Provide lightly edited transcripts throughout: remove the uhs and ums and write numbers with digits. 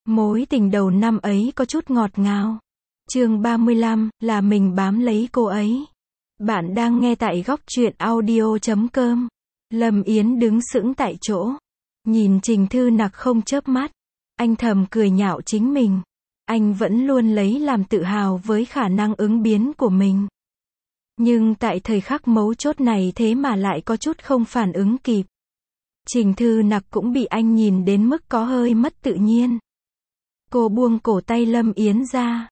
Mối tình đầu năm ấy có chút ngọt ngào. Chương 35, là mình bám lấy cô ấy. Bạn đang nghe tại góc truyện audio.com. Lâm Yến đứng sững tại chỗ, nhìn Trình Thư Nặc không chớp mắt. Anh thầm cười nhạo chính mình. Anh vẫn luôn lấy làm tự hào với khả năng ứng biến của mình. Nhưng tại thời khắc mấu chốt này thế mà lại có chút không phản ứng kịp. Trình Thư Nặc cũng bị anh nhìn đến mức có hơi mất tự nhiên. Cô buông cổ tay Lâm Yến ra.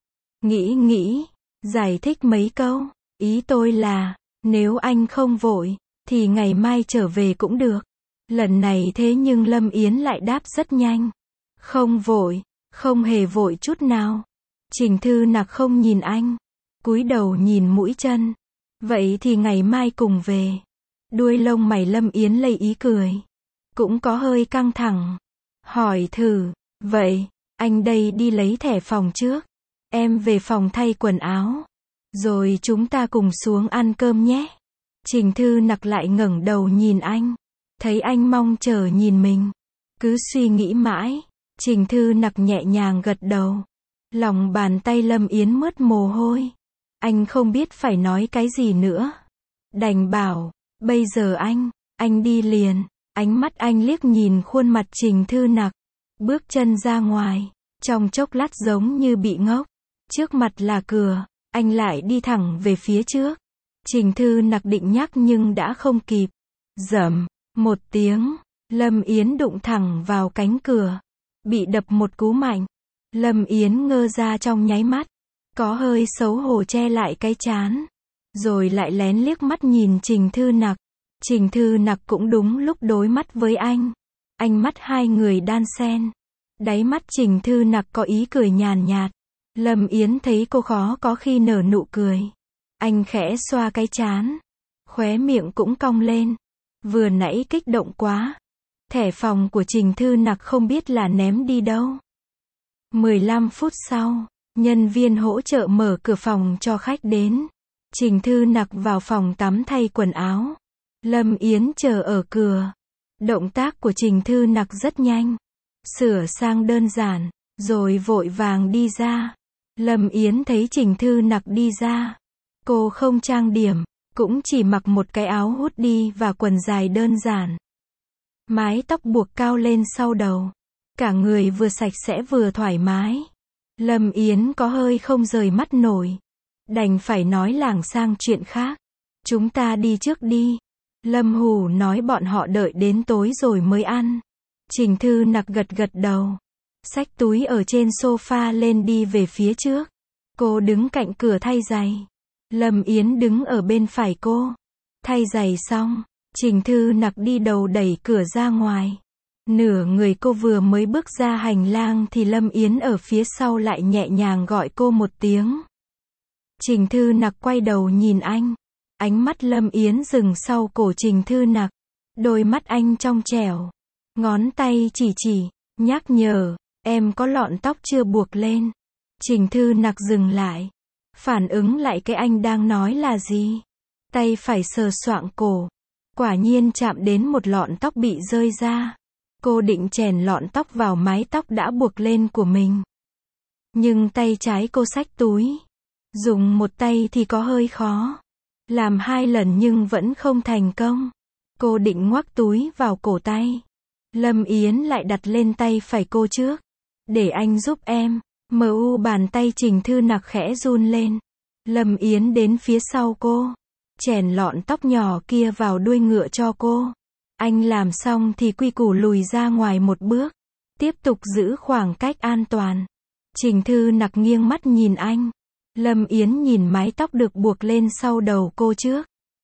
Nghĩ, giải thích mấy câu. Ý tôi là, nếu anh không vội, thì ngày mai trở về cũng được. Lần này thế nhưng Lâm Yến lại đáp rất nhanh. Không vội, không hề vội chút nào. Trình Thư Nặc không nhìn anh, cúi đầu nhìn mũi chân. Vậy thì ngày mai cùng về. Đuôi lông mày Lâm Yến lây ý cười. Cũng có hơi căng thẳng. Hỏi thử, vậy, anh đây đi lấy thẻ phòng trước. Em về phòng thay quần áo. Rồi chúng ta cùng xuống ăn cơm nhé. Trình Thư Nặc lại ngẩng đầu nhìn anh. Thấy anh mong chờ nhìn mình. Cứ suy nghĩ mãi. Trình Thư Nặc nhẹ nhàng gật đầu. Lòng bàn tay Lâm Yến mướt mồ hôi. Anh không biết phải nói cái gì nữa. Đành bảo, bây giờ anh đi liền. Ánh mắt anh liếc nhìn khuôn mặt Trình Thư Nặc. Bước chân ra ngoài. Trong chốc lát giống như bị ngốc. Trước mặt là cửa. Anh lại đi thẳng về phía trước. Trình Thư Nặc định nhắc nhưng đã không kịp. Rầm, một tiếng. Lâm Yến đụng thẳng vào cánh cửa. Bị đập một cú mạnh. Lâm Yến ngơ ra trong nháy mắt. Có hơi xấu hổ che lại cái trán. Rồi lại lén liếc mắt nhìn Trình Thư Nặc. Trình Thư Nặc cũng đúng lúc đối mắt với anh. Ánh mắt hai người đan xen. Đáy mắt Trình Thư Nặc có ý cười nhàn nhạt. Lâm Yến thấy cô khó có khi nở nụ cười. Anh khẽ xoa cái trán. Khóe miệng cũng cong lên. Vừa nãy kích động quá. Thẻ phòng của Trình Thư Nặc không biết là ném đi đâu. 15 phút sau, nhân viên hỗ trợ mở cửa phòng cho khách đến. Trình Thư Nặc vào phòng tắm thay quần áo. Lâm Yến chờ ở cửa. Động tác của Trình Thư Nặc rất nhanh. Sửa sang đơn giản, rồi vội vàng đi ra. Lâm Yến thấy Trình Thư Nặc đi ra. Cô không trang điểm, cũng chỉ mặc một cái áo hoodie và quần dài đơn giản. Mái tóc buộc cao lên sau đầu. Cả người vừa sạch sẽ vừa thoải mái. Lâm Yến có hơi không rời mắt nổi. Đành phải nói lảng sang chuyện khác. Chúng ta đi trước đi. Lâm Hủ nói bọn họ đợi đến tối rồi mới ăn. Trình Thư Nặc gật gật đầu. Xách túi ở trên sofa lên đi về phía trước. Cô đứng cạnh cửa thay giày. Lâm Yến đứng ở bên phải cô. Thay giày xong, Trình Thư Nặc đi đầu đẩy cửa ra ngoài. Nửa người cô vừa mới bước ra hành lang thì Lâm Yến ở phía sau lại nhẹ nhàng gọi cô một tiếng. Trình Thư Nặc quay đầu nhìn anh. Ánh mắt Lâm Yến dừng sau cổ Trình Thư Nặc. Đôi mắt anh trong trẻo. Ngón tay chỉ, nhắc nhở, em có lọn tóc chưa buộc lên. Trình Thư Nặc dừng lại. Phản ứng lại cái anh đang nói là gì. Tay phải sờ soạng cổ. Quả nhiên chạm đến một lọn tóc bị rơi ra. Cô định chèn lọn tóc vào mái tóc đã buộc lên của mình. Nhưng tay trái cô xách túi. Dùng một tay thì có hơi khó. Làm 2 lần nhưng vẫn không thành công. Cô định ngoắc túi vào cổ tay. Lâm Yến lại đặt lên tay phải cô trước. Để anh giúp em. Bàn tay Trình Thư Nặc khẽ run lên. Lâm Yến đến phía sau cô. Chèn lọn tóc nhỏ kia vào đuôi ngựa cho cô. Anh làm xong thì quy củ lùi ra ngoài một bước. Tiếp tục giữ khoảng cách an toàn. Trình Thư Nặc nghiêng mắt nhìn anh. Lâm Yến nhìn mái tóc được buộc lên sau đầu cô trước.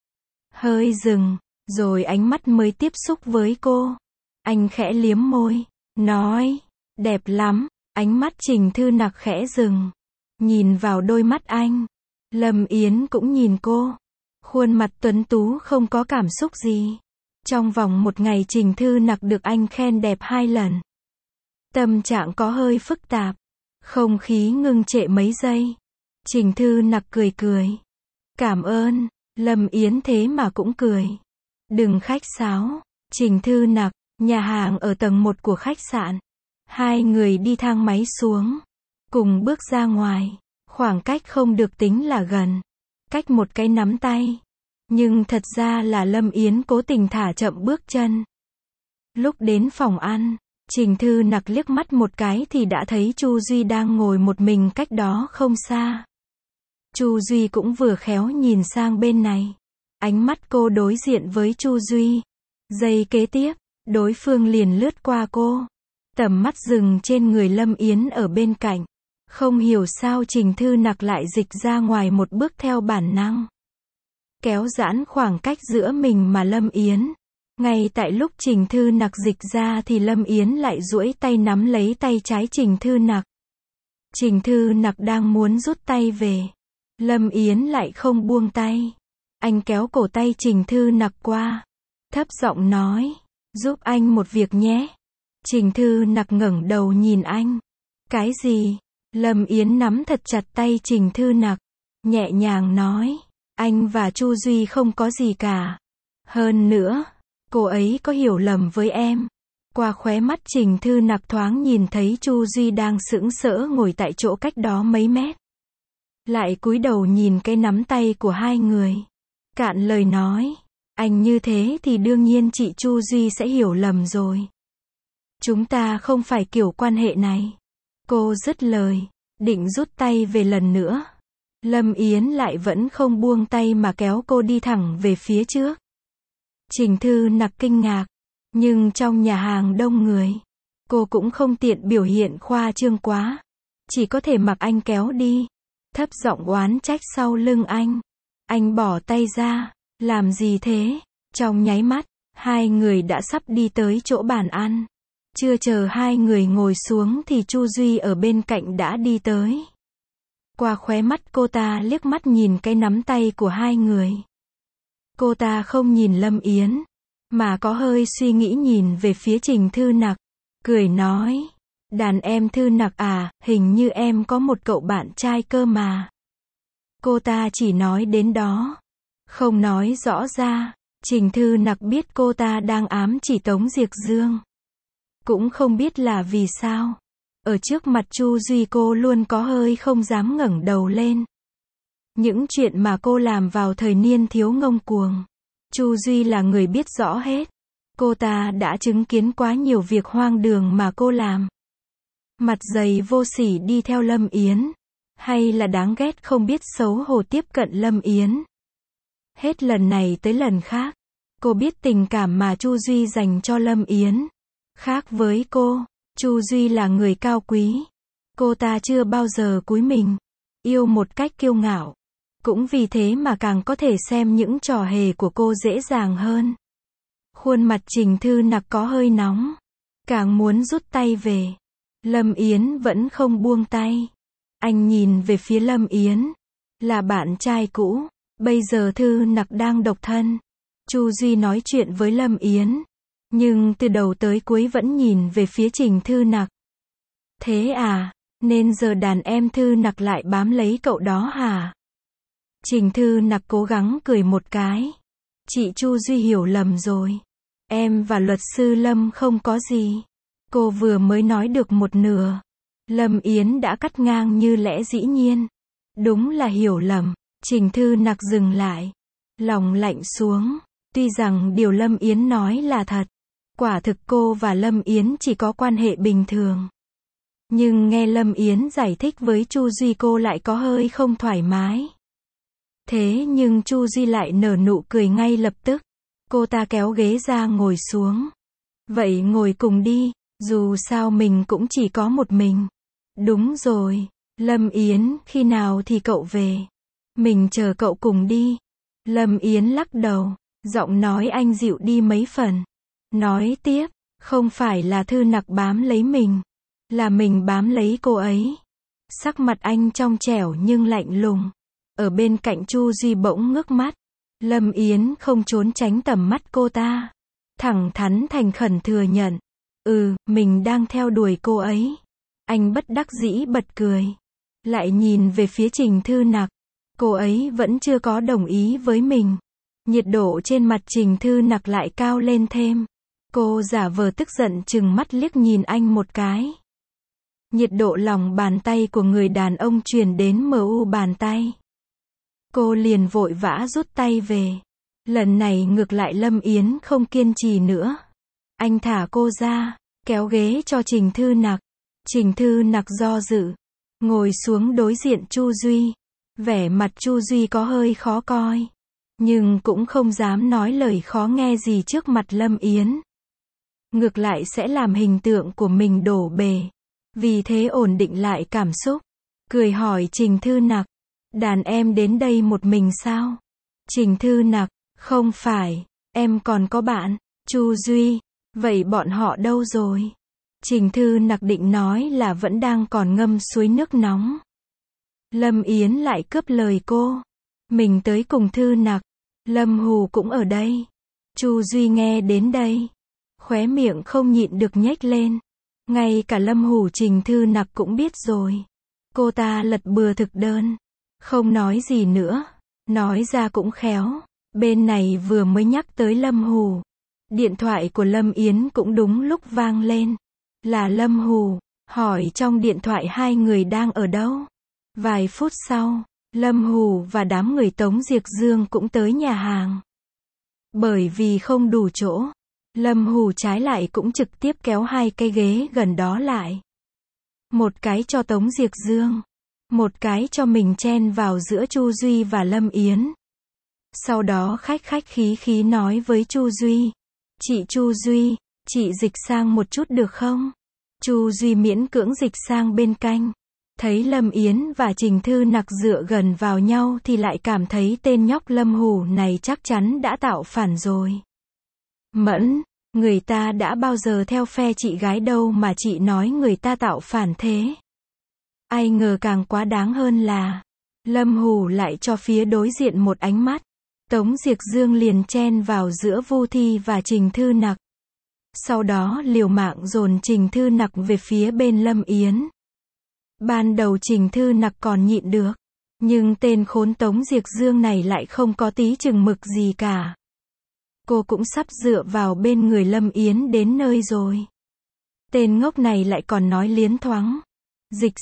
Hơi dừng, rồi ánh mắt mới tiếp xúc với cô. Anh khẽ liếm môi, nói, đẹp lắm. Ánh mắt Trình Thư Nặc khẽ dừng. Nhìn vào đôi mắt anh. Lâm Yến cũng nhìn cô. Khuôn mặt tuấn tú không có cảm xúc gì. Trong vòng một ngày Trình Thư Nặc được anh khen đẹp 2 lần. Tâm trạng có hơi phức tạp. Không khí ngưng trệ mấy giây. Trình Thư Nặc cười. Cảm ơn. Lâm Yến thế mà cũng cười. Đừng khách sáo. Trình Thư Nặc, nhà hàng ở tầng 1 của khách sạn. Hai người đi thang máy xuống, cùng bước ra ngoài. Khoảng cách không được tính là gần, cách một cái nắm tay. Nhưng thật ra là Lâm Yến cố tình thả chậm bước chân. Lúc đến phòng ăn, Trình Thư Nặc liếc mắt một cái thì đã thấy Chu Duy đang ngồi một mình cách đó không xa. Chu Duy cũng vừa khéo nhìn sang bên này. Ánh mắt cô đối diện với Chu Duy. Giây kế tiếp, đối phương liền lướt qua cô. Tầm mắt dừng trên người Lâm Yến ở bên cạnh. Không hiểu sao Trình Thư Nặc lại dịch ra ngoài một bước theo bản năng. Kéo giãn khoảng cách giữa mình mà Lâm Yến. Ngay tại lúc Trình Thư Nặc dịch ra thì Lâm Yến lại duỗi tay nắm lấy tay trái Trình Thư Nặc. Trình Thư Nặc đang muốn rút tay về. Lâm Yến lại không buông tay. Anh kéo cổ tay Trình Thư Nặc qua. Thấp giọng nói, giúp anh một việc nhé. Trình Thư Nặc ngẩng đầu nhìn anh. Cái gì? Lâm Yến nắm thật chặt tay Trình Thư Nặc. Nhẹ nhàng nói, anh và Chu Duy không có gì cả. Hơn nữa, cô ấy có hiểu lầm với em. Qua khóe mắt Trình Thư Nặc thoáng nhìn thấy Chu Duy đang sững sỡ ngồi tại chỗ cách đó mấy mét. Lại cúi đầu nhìn cái nắm tay của hai người. Cạn lời nói, anh như thế thì đương nhiên chị Chu Duy sẽ hiểu lầm rồi. Chúng ta không phải kiểu quan hệ này. Cô dứt lời, định rút tay về lần nữa. Lâm Yến lại vẫn không buông tay mà kéo cô đi thẳng về phía trước. Trình Thư Nặc kinh ngạc, nhưng trong nhà hàng đông người, cô cũng không tiện biểu hiện khoa trương quá. Chỉ có thể mặc anh kéo đi. Thấp giọng oán trách sau lưng anh. Anh bỏ tay ra, làm gì thế? Trong nháy mắt, hai người đã sắp đi tới chỗ bàn ăn. Chưa chờ hai người ngồi xuống thì Chu Duy ở bên cạnh đã đi tới. Qua khóe mắt cô ta liếc mắt nhìn cái nắm tay của hai người. Cô ta không nhìn Lâm Yến, mà có hơi suy nghĩ nhìn về phía Trình Thư Nặc. Cười nói, đàn em Thư Nặc à, hình như em có một cậu bạn trai cơ mà. Cô ta chỉ nói đến đó, không nói rõ ra. Trình Thư Nặc biết cô ta đang ám chỉ Tống Diệc Dương. Cũng không biết là vì sao. Ở trước mặt Chu Duy cô luôn có hơi không dám ngẩng đầu lên. Những chuyện mà cô làm vào thời niên thiếu ngông cuồng, Chu Duy là người biết rõ hết. Cô ta đã chứng kiến quá nhiều việc hoang đường mà cô làm. Mặt dày vô sỉ đi theo Lâm Yến, hay là đáng ghét không biết xấu hổ tiếp cận Lâm Yến. Hết lần này tới lần khác, cô biết tình cảm mà Chu Duy dành cho Lâm Yến. Khác với cô, Chu Duy là người cao quý. Cô ta chưa bao giờ cúi mình, yêu một cách kiêu ngạo. Cũng vì thế mà càng có thể xem những trò hề của cô dễ dàng hơn. Khuôn mặt Trình Thư Nặc có hơi nóng, càng muốn rút tay về. Lâm Yến vẫn không buông tay. Anh nhìn về phía Lâm Yến, là bạn trai cũ, bây giờ Thư Nặc đang độc thân. Chu Duy nói chuyện với Lâm Yến, nhưng từ đầu tới cuối vẫn nhìn về phía Trình Thư Nặc. Thế à, nên giờ đàn em Thư Nặc lại bám lấy cậu đó hả? Trình Thư Nặc cố gắng cười một cái. Chị Chu Duy hiểu lầm rồi. Em và luật sư Lâm không có gì. Cô vừa mới nói được một nửa. Lâm Yến đã cắt ngang như lẽ dĩ nhiên. Đúng là hiểu lầm. Trình Thư Nặc dừng lại. Lòng lạnh xuống. Tuy rằng điều Lâm Yến nói là thật. Quả thực cô và Lâm Yến chỉ có quan hệ bình thường. Nhưng nghe Lâm Yến giải thích với Chu Duy cô lại có hơi không thoải mái. Thế nhưng Chu Duy lại nở nụ cười ngay lập tức. Cô ta kéo ghế ra ngồi xuống. Vậy ngồi cùng đi, dù sao mình cũng chỉ có một mình. Đúng rồi, Lâm Yến, khi nào thì cậu về? Mình chờ cậu cùng đi. Lâm Yến lắc đầu, giọng nói anh dịu đi mấy phần. Nói tiếp, không phải là Thư Nặc bám lấy mình, là mình bám lấy cô ấy. Sắc mặt anh trong trẻo nhưng lạnh lùng. Ở bên cạnh Chu Duy bỗng ngước mắt. Lâm Yến không trốn tránh tầm mắt cô ta. Thẳng thắn thành khẩn thừa nhận. Mình đang theo đuổi cô ấy. Anh bất đắc dĩ bật cười. Lại nhìn về phía Trình Thư Nặc. Cô ấy vẫn chưa có đồng ý với mình. Nhiệt độ trên mặt Trình Thư Nặc lại cao lên thêm. Cô giả vờ tức giận trừng mắt liếc nhìn anh một cái. Nhiệt độ lòng bàn tay của người đàn ông truyền đến mu bàn tay. Cô liền vội vã rút tay về. Lần này ngược lại Lâm Yến không kiên trì nữa. Anh thả cô ra, kéo ghế cho Trình Thư Nặc. Trình Thư Nặc do dự, ngồi xuống đối diện Chu Duy. Vẻ mặt Chu Duy có hơi khó coi, nhưng cũng không dám nói lời khó nghe gì trước mặt Lâm Yến. Ngược lại sẽ làm hình tượng của mình đổ bể. Vì thế ổn định lại cảm xúc, cười hỏi Trình Thư Nặc, đàn em đến đây một mình sao? Trình Thư Nặc, không phải, em còn có bạn. Chu Duy, vậy bọn họ đâu rồi? Trình Thư Nặc định nói là vẫn đang còn ngâm suối nước nóng. Lâm Yến lại cướp lời cô. Mình tới cùng Thư Nặc. Lâm Hù cũng ở đây. Chu Duy nghe đến đây, khóe miệng không nhịn được nhếch lên. Ngay cả Lâm Hù Trình Thư Nặc cũng biết rồi. Cô ta lật bừa thực đơn, không nói gì nữa. Nói ra cũng khéo. Bên này vừa mới nhắc tới Lâm Hù, điện thoại của Lâm Yến cũng đúng lúc vang lên. Là Lâm Hù, hỏi trong điện thoại hai người đang ở đâu. Vài phút sau, Lâm Hù và đám người Tống Diệc Dương cũng tới nhà hàng. Bởi vì không đủ chỗ, Lâm Hù trái lại cũng trực tiếp kéo hai cái ghế gần đó lại. Một cái cho Tống Diệc Dương, một cái cho mình chen vào giữa Chu Duy và Lâm Yến. Sau đó khách khí khí nói với Chu Duy. Chị Chu Duy, chị dịch sang một chút được không? Chu Duy miễn cưỡng dịch sang bên cạnh. Thấy Lâm Yến và Trình Thư Nặc dựa gần vào nhau thì lại cảm thấy tên nhóc Lâm Hù này chắc chắn đã tạo phản rồi. Mẫn, người ta đã bao giờ theo phe chị gái đâu mà chị nói người ta tạo phản thế. Ai ngờ càng quá đáng hơn là Lâm Hù lại cho phía đối diện một ánh mắt. Tống Diệc Dương liền chen vào giữa Vu Thi và Trình Thư Nặc. Sau đó liều mạng dồn Trình Thư Nặc về phía bên Lâm Yến. Ban đầu Trình Thư Nặc còn nhịn được, nhưng tên khốn Tống Diệc Dương này lại không có tí chừng mực gì cả. Cô cũng sắp dựa vào bên người Lâm Yến đến nơi rồi. Tên ngốc này lại còn nói liến thoáng. Dịch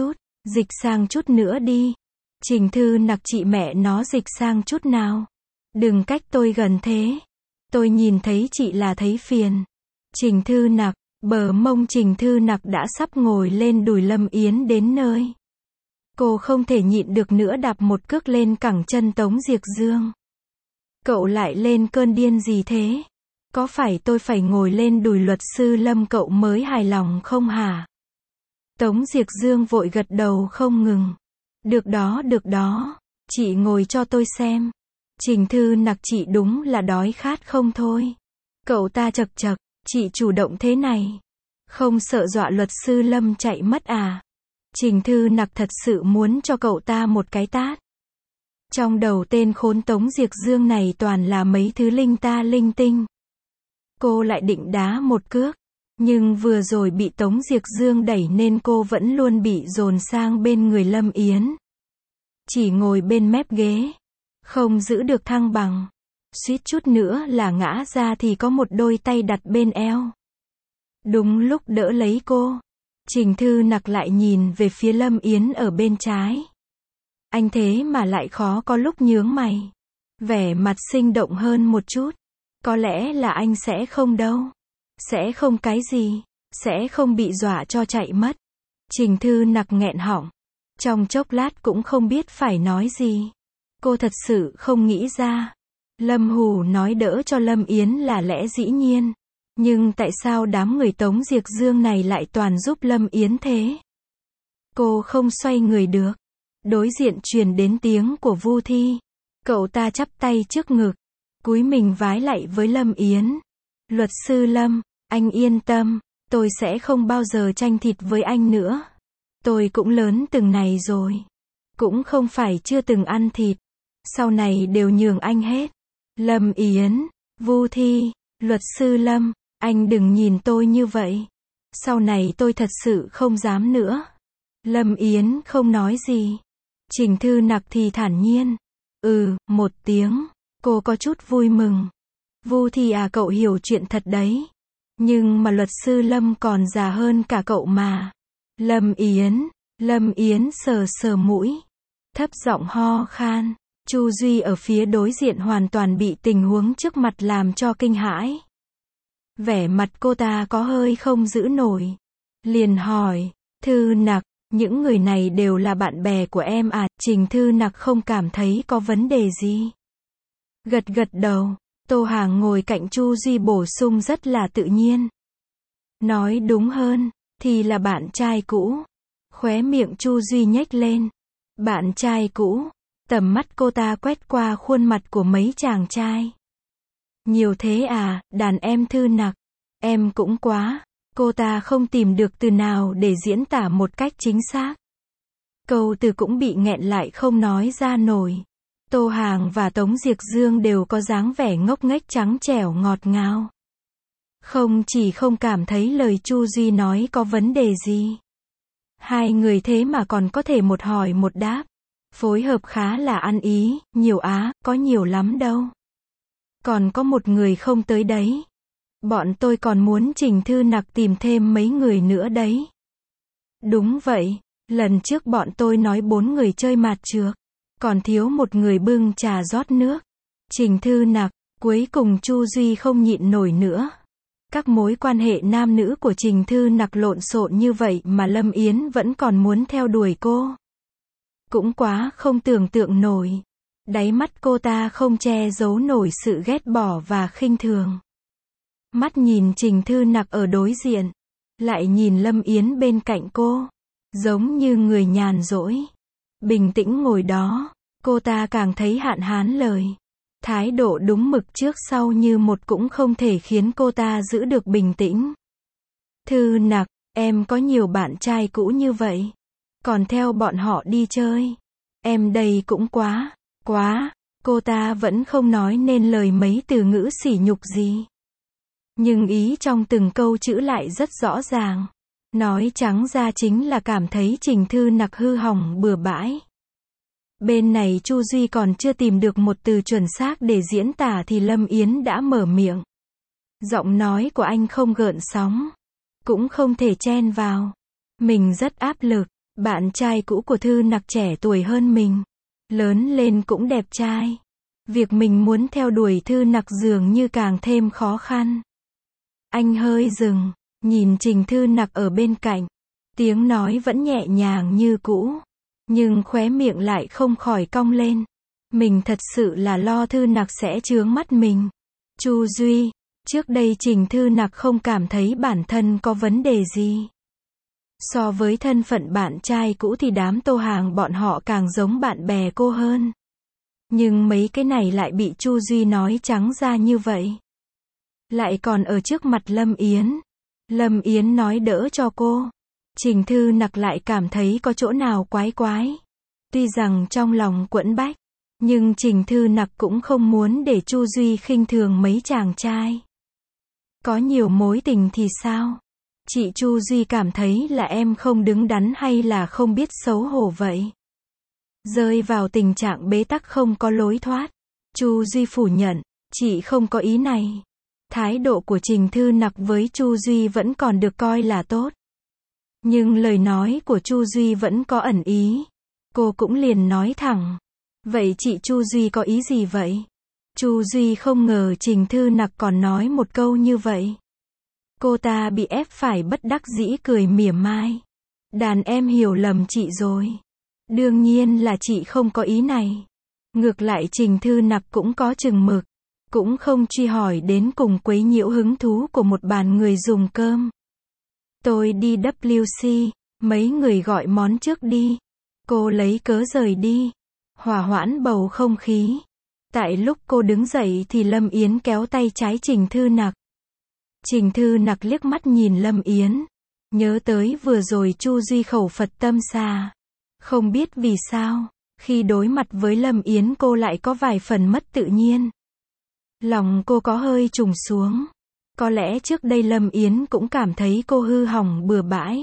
sang chút nữa đi. Trình Thư Nặc chị mẹ nó dịch sang chút nào. Đừng cách tôi gần thế. Tôi nhìn thấy chị là thấy phiền. Trình Thư Nặc, bờ mông Trình Thư Nặc đã sắp ngồi lên đùi Lâm Yến đến nơi. Cô không thể nhịn được nữa đạp một cước lên cẳng chân Tống Diệc Dương. Cậu lại lên cơn điên gì thế? Có phải tôi phải ngồi lên đùi luật sư Lâm cậu mới hài lòng không hả? Tống Diệc Dương vội gật đầu không ngừng. Được đó, chị ngồi cho tôi xem. Trình Thư Nặc chị đúng là đói khát không thôi. Cậu ta chậc chậc, chị chủ động thế này. Không sợ dọa luật sư Lâm chạy mất à? Trình Thư Nặc thật sự muốn cho cậu ta một cái tát. Trong đầu tên khốn Tống Diệc Dương này toàn là mấy thứ linh ta linh tinh. Cô lại định đá một cước. Nhưng vừa rồi bị Tống Diệc Dương đẩy nên cô vẫn luôn bị dồn sang bên người Lâm Yến. Chỉ ngồi bên mép ghế. Không giữ được thăng bằng. Suýt chút nữa là ngã ra thì có một đôi tay đặt bên eo. Đúng lúc đỡ lấy cô. Trình Thư Nặc lại nhìn về phía Lâm Yến ở bên trái. Anh thế mà lại khó có lúc nhướng mày. Vẻ mặt sinh động hơn một chút. Có lẽ là anh sẽ không đâu. Sẽ không cái gì. Sẽ không bị dọa cho chạy mất. Trình Thư Nặc nghẹn họng. Trong chốc lát cũng không biết phải nói gì. Cô thật sự không nghĩ ra. Lâm Hù nói đỡ cho Lâm Yến là lẽ dĩ nhiên. Nhưng tại sao đám người Tống Diệc Dương này lại toàn giúp Lâm Yến thế? Cô không xoay người được. Đối diện truyền đến tiếng của Vu Thi. Cậu ta chắp tay trước ngực. Cúi mình vái lạy với Lâm Yến. Luật sư Lâm, anh yên tâm. Tôi sẽ không bao giờ tranh thịt với anh nữa. Tôi cũng lớn từng này rồi. Cũng không phải chưa từng ăn thịt. Sau này đều nhường anh hết. Lâm Yến, Vu Thi, luật sư Lâm, anh đừng nhìn tôi như vậy. Sau này tôi thật sự không dám nữa. Lâm Yến không nói gì. Trình Thư Nặc thì thản nhiên. Một tiếng. Cô có chút vui mừng. Vu Thi à, cậu hiểu chuyện thật đấy. Nhưng mà luật sư Lâm còn già hơn cả cậu mà. Lâm Yến sờ sờ mũi, thấp giọng ho khan. Chu Duy ở phía đối diện hoàn toàn bị tình huống trước mặt làm cho kinh hãi. Vẻ mặt cô ta có hơi không giữ nổi. Liền hỏi, Thư Nặc, những người này đều là bạn bè của em à? Trình Thư Nặc không cảm thấy có vấn đề gì. Gật gật đầu, Tô Hàng ngồi cạnh Chu Duy bổ sung rất là tự nhiên. Nói đúng hơn, thì là bạn trai cũ. Khóe miệng Chu Duy nhếch lên. Bạn trai cũ. Tầm mắt cô ta quét qua khuôn mặt của mấy chàng trai. Nhiều thế à, đàn em Thư Nặc. Em cũng quá. Cô ta không tìm được từ nào để diễn tả một cách chính xác. Câu từ cũng bị nghẹn lại không nói ra nổi. Tô Hàng và Tống Diệc Dương đều có dáng vẻ ngốc nghếch trắng trẻo ngọt ngào. Không chỉ không cảm thấy lời Chu Duy nói có vấn đề gì. Hai người thế mà còn có thể một hỏi một đáp. Phối hợp khá là ăn ý, nhiều á, có nhiều lắm đâu. Còn có một người không tới đấy. Bọn tôi còn muốn Trình Thư Nặc tìm thêm mấy người nữa đấy. Đúng vậy, lần trước bọn tôi nói 4 người chơi mạt trược. Còn thiếu một người bưng trà rót nước. Trình Thư Nặc, cuối cùng Chu Duy không nhịn nổi nữa. Các mối quan hệ nam nữ của Trình Thư Nặc lộn xộn như vậy mà Lâm Yến vẫn còn muốn theo đuổi cô. Cũng quá không tưởng tượng nổi. Đáy mắt cô ta không che giấu nổi sự ghét bỏ và khinh thường. Mắt nhìn Trình Thư Nặc ở đối diện. Lại nhìn Lâm Yến bên cạnh cô. Giống như người nhàn rỗi. Bình tĩnh ngồi đó. Cô ta càng thấy hạn hán lời. Thái độ đúng mực trước sau như một cũng không thể khiến cô ta giữ được bình tĩnh. Thư Nặc, em có nhiều bạn trai cũ như vậy. Còn theo bọn họ đi chơi. Em đây cũng quá. Cô ta vẫn không nói nên lời mấy từ ngữ sỉ nhục gì. Nhưng ý trong từng câu chữ lại rất rõ ràng. Nói trắng ra chính là cảm thấy Trình Thư Nặc hư hỏng bừa bãi. Bên này Chu Duy còn chưa tìm được một từ chuẩn xác để diễn tả thì Lâm Yến đã mở miệng. Giọng nói của anh không gợn sóng. Cũng không thể chen vào. Mình rất áp lực. Bạn trai cũ của Thư Nặc trẻ tuổi hơn mình. Lớn lên cũng đẹp trai. Việc mình muốn theo đuổi Thư Nặc dường như càng thêm khó khăn. Anh hơi dừng, nhìn Trình Thư Nặc ở bên cạnh. Tiếng nói vẫn nhẹ nhàng như cũ. Nhưng khóe miệng lại không khỏi cong lên. Mình thật sự là lo Thư Nặc sẽ chướng mắt mình. Chu Duy, trước đây Trình Thư Nặc không cảm thấy bản thân có vấn đề gì. So với thân phận bạn trai cũ thì đám Tô Hàng bọn họ càng giống bạn bè cô hơn. Nhưng mấy cái này lại bị Chu Duy nói trắng ra như vậy. Lại còn ở trước mặt Lâm Yến. Lâm Yến nói đỡ cho cô. Trình Thư Nặc lại cảm thấy có chỗ nào quái quái. Tuy rằng trong lòng quẫn bách, nhưng Trình Thư Nặc cũng không muốn để Chu Duy khinh thường mấy chàng trai. Có nhiều mối tình thì sao? Chị Chu Duy cảm thấy là em không đứng đắn hay là không biết xấu hổ vậy? Rơi vào tình trạng bế tắc không có lối thoát. Chu Duy phủ nhận, chị không có ý này. Thái độ của Trình Thư Nặc với Chu Duy vẫn còn được coi là tốt. Nhưng lời nói của Chu Duy vẫn có ẩn ý. Cô cũng liền nói thẳng. Vậy chị Chu Duy có ý gì vậy? Chu Duy không ngờ Trình Thư Nặc còn nói một câu như vậy. Cô ta bị ép phải bất đắc dĩ cười mỉa mai. Đàn em hiểu lầm chị rồi. Đương nhiên là chị không có ý này. Ngược lại Trình Thư Nặc cũng có chừng mực. Cũng không truy hỏi đến cùng quấy nhiễu hứng thú của một bàn người dùng cơm. Tôi đi WC, mấy người gọi món trước đi. Cô lấy cớ rời đi. Hòa hoãn bầu không khí. Tại lúc cô đứng dậy thì Lâm Yến kéo tay trái Trình Thư Nặc. Trình Thư Nặc liếc mắt nhìn Lâm Yến. Nhớ tới vừa rồi Chu Duy khẩu Phật tâm xà. Không biết vì sao, khi đối mặt với Lâm Yến cô lại có vài phần mất tự nhiên. Lòng cô có hơi trùng xuống. Có lẽ trước đây Lâm Yến cũng cảm thấy cô hư hỏng bừa bãi.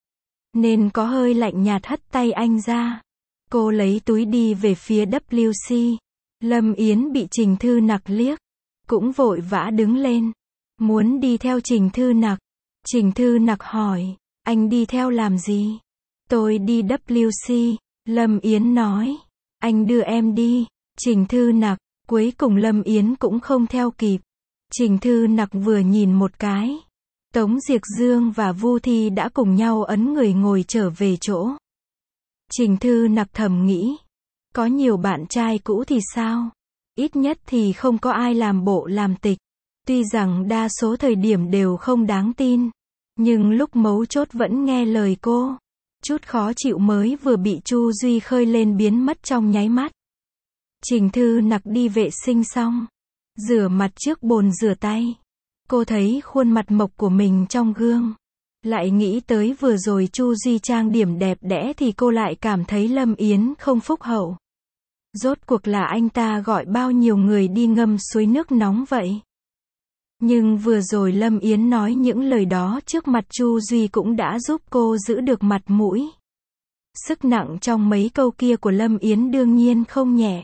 Nên có hơi lạnh nhạt hất tay anh ra. Cô lấy túi đi về phía WC. Lâm Yến bị Trình Thư Nặc liếc. Cũng vội vã đứng lên. Muốn đi theo Trình Thư Nặc. Trình Thư Nặc hỏi. Anh đi theo làm gì? Tôi đi WC, Lâm Yến nói. Anh đưa em đi. Trình Thư Nặc, cuối cùng Lâm Yến cũng không theo kịp. Trình Thư Nặc vừa nhìn một cái. Tống Diệc Dương và Vu Thi đã cùng nhau ấn người ngồi trở về chỗ. Trình Thư Nặc thầm nghĩ. Có nhiều bạn trai cũ thì sao? Ít nhất thì không có ai làm bộ làm tịch. Tuy rằng đa số thời điểm đều không đáng tin. Nhưng lúc mấu chốt vẫn nghe lời cô. Chút khó chịu mới vừa bị Chu Duy khơi lên biến mất trong nháy mắt. Trình Thư Nặc đi vệ sinh xong. Rửa mặt trước bồn rửa tay. Cô thấy khuôn mặt mộc của mình trong gương. Lại nghĩ tới vừa rồi Chu Duy trang điểm đẹp đẽ thì cô lại cảm thấy Lâm Yến không phúc hậu. Rốt cuộc là anh ta gọi bao nhiêu người đi ngâm suối nước nóng vậy? Nhưng vừa rồi Lâm Yến nói những lời đó trước mặt Chu Duy cũng đã giúp cô giữ được mặt mũi. Sức nặng trong mấy câu kia của Lâm Yến đương nhiên không nhẹ.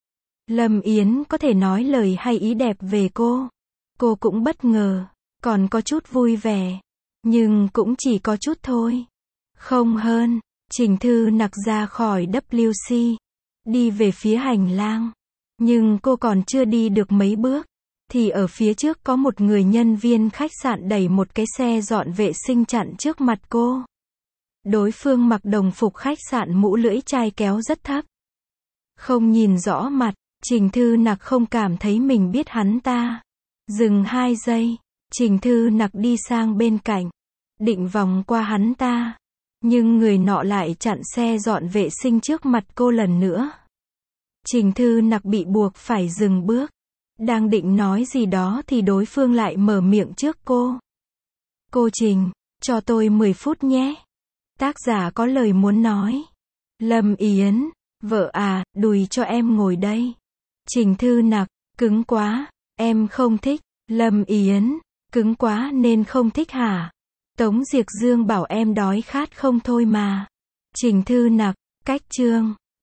Lâm Yến có thể nói lời hay ý đẹp về cô. Cô cũng bất ngờ, còn có chút vui vẻ. Nhưng cũng chỉ có chút thôi. Không hơn, Trình Thư Nặc ra khỏi WC. Đi về phía hành lang. Nhưng cô còn chưa đi được mấy bước. Thì ở phía trước có một người nhân viên khách sạn đẩy một cái xe dọn vệ sinh chặn trước mặt cô. Đối phương mặc đồng phục khách sạn, mũ lưỡi chai kéo rất thấp. Không nhìn rõ mặt, Trình Thư Nặc không cảm thấy mình biết hắn ta. Dừng 2 giây, Trình Thư Nặc đi sang bên cạnh. Định vòng qua hắn ta. Nhưng người nọ lại chặn xe dọn vệ sinh trước mặt cô lần nữa. Trình Thư Nặc bị buộc phải dừng bước. Đang định nói gì đó thì đối phương lại mở miệng trước cô. Cô Trình, cho tôi 10 phút nhé. Tác giả có lời muốn nói. Lâm Yến, vợ à, đùi cho em ngồi đây. Trình Thư Nặc, cứng quá, em không thích. Lâm Yến, cứng quá nên không thích hả? Tống Diệc Dương bảo em đói khát không thôi mà. Trình Thư Nặc, cách chương.